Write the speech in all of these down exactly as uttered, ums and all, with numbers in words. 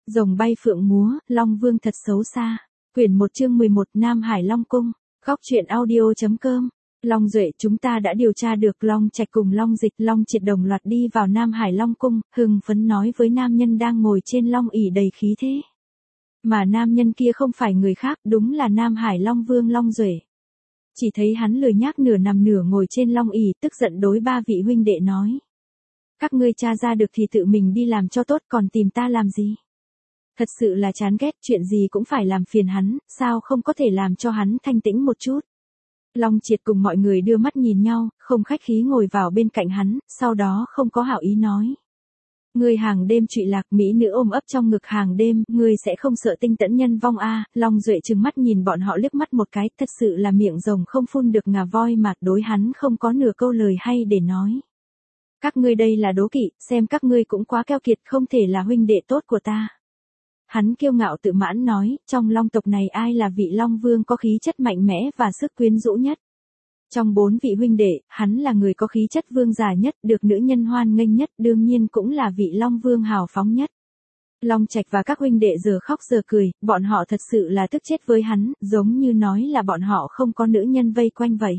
Rồng bay phượng múa, Long Vương thật xấu xa. Quyển một chương mười một Nam Hải Long Cung. Góc truyện audio.com. Long Duệ chúng ta đã điều tra được Long Trạch cùng Long Dịch, Long Triệt đồng loạt đi vào Nam Hải Long Cung, hưng phấn nói với nam nhân đang ngồi trên long ỷ đầy khí thế. Mà nam nhân kia không phải người khác, đúng là Nam Hải Long Vương Long Duệ. Chỉ thấy hắn lười nhác nửa nằm nửa ngồi trên long ỷ, tức giận đối ba vị huynh đệ nói. Các ngươi tra ra được thì tự mình đi làm cho tốt, còn tìm ta làm gì? Thật sự là chán ghét, chuyện gì cũng phải làm phiền hắn, sao không có thể làm cho hắn thanh tĩnh một chút. Long Triệt cùng mọi người đưa mắt nhìn nhau, không khách khí ngồi vào bên cạnh hắn, sau đó không có hảo ý nói. Ngươi hàng đêm trụy lạc, mỹ nữ ôm ấp trong ngực hàng đêm, ngươi sẽ không sợ tinh tẫn nhân vong a? À? Long Duệ trừng mắt nhìn bọn họ liếc mắt một cái, thật sự là miệng rồng không phun được ngà voi mà, đối hắn không có nửa câu lời hay để nói. Các ngươi đây là đố kỵ, xem các ngươi cũng quá keo kiệt, không thể là huynh đệ tốt của ta. Hắn kiêu ngạo tự mãn nói, trong long tộc này ai là vị Long Vương có khí chất mạnh mẽ và sức quyến rũ nhất. Trong bốn vị huynh đệ, hắn là người có khí chất vương giả nhất, được nữ nhân hoan nghênh nhất, đương nhiên cũng là vị Long Vương hào phóng nhất. Long Trạch và các huynh đệ giờ khóc giờ cười, bọn họ thật sự là tức chết với hắn, giống như nói là bọn họ không có nữ nhân vây quanh vậy.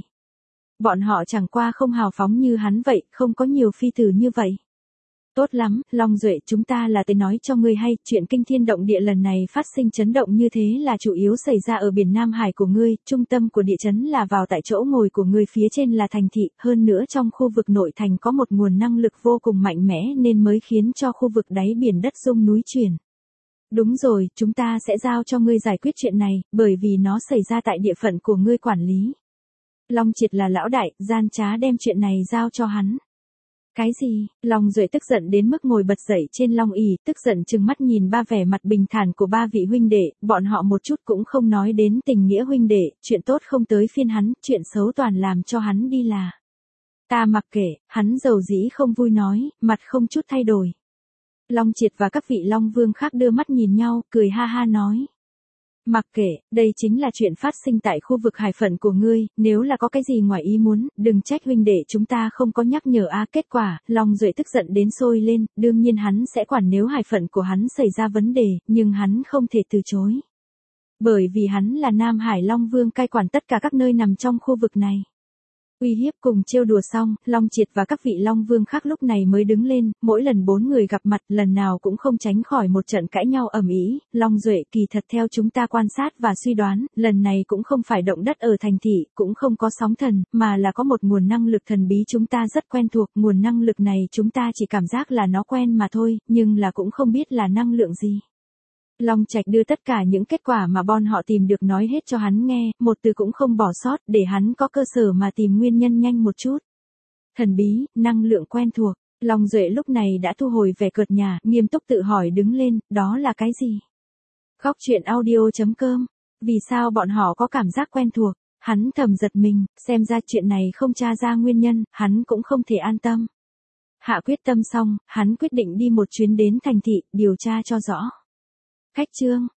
Bọn họ chẳng qua không hào phóng như hắn vậy, không có nhiều phi tử như vậy. Tốt lắm, Long Duệ chúng ta là tới nói cho ngươi hay, chuyện kinh thiên động địa lần này phát sinh chấn động như thế là chủ yếu xảy ra ở biển Nam Hải của ngươi, trung tâm của địa chấn là vào tại chỗ ngồi của ngươi, phía trên là thành thị, hơn nữa trong khu vực nội thành có một nguồn năng lực vô cùng mạnh mẽ nên mới khiến cho khu vực đáy biển đất rung núi chuyển. Đúng rồi, chúng ta sẽ giao cho ngươi giải quyết chuyện này, bởi vì nó xảy ra tại địa phận của ngươi quản lý. Long Triệt là lão đại, gian trá đem chuyện này giao cho hắn. Cái gì? Long Duệ tức giận đến mức ngồi bật dậy trên long ỷ, tức giận trừng mắt nhìn ba vẻ mặt bình thản của ba vị huynh đệ, bọn họ một chút cũng không nói đến tình nghĩa huynh đệ, chuyện tốt không tới phiên hắn, chuyện xấu toàn làm cho hắn đi là. Ta mặc kệ, hắn dầu dĩ không vui nói, mặt không chút thay đổi. Long Triệt và các vị Long Vương khác đưa mắt nhìn nhau, cười ha ha nói. Mặc kệ, đây chính là chuyện phát sinh tại khu vực hải phận của ngươi, nếu là có cái gì ngoài ý muốn, đừng trách huynh đệ chúng ta không có nhắc nhở a. À, kết quả, Long Duệ tức giận đến sôi lên, đương nhiên hắn sẽ quản nếu hải phận của hắn xảy ra vấn đề, nhưng hắn không thể từ chối. Bởi vì hắn là Nam Hải Long Vương cai quản tất cả các nơi nằm trong khu vực này. Uy hiếp cùng trêu đùa xong, Long Triệt và các vị Long Vương khác lúc này mới đứng lên, mỗi lần bốn người gặp mặt lần nào cũng không tránh khỏi một trận cãi nhau ầm ĩ. Long Duệ kỳ thật theo chúng ta quan sát và suy đoán, lần này cũng không phải động đất ở thành thị, cũng không có sóng thần, mà là có một nguồn năng lực thần bí chúng ta rất quen thuộc, nguồn năng lực này chúng ta chỉ cảm giác là nó quen mà thôi, nhưng là cũng không biết là năng lượng gì. Long Trạch đưa tất cả những kết quả mà bọn họ tìm được nói hết cho hắn nghe, một từ cũng không bỏ sót, để hắn có cơ sở mà tìm nguyên nhân nhanh một chút. Thần bí, năng lượng quen thuộc, Long Duệ lúc này đã thu hồi vẻ cợt nhả, nghiêm túc tự hỏi đứng lên, đó là cái gì? Góc truyện audio.com, vì sao bọn họ có cảm giác quen thuộc? Hắn thầm giật mình, xem ra chuyện này không tra ra nguyên nhân, hắn cũng không thể an tâm. Hạ quyết tâm xong, hắn quyết định đi một chuyến đến thành thị, điều tra cho rõ. Khách chương.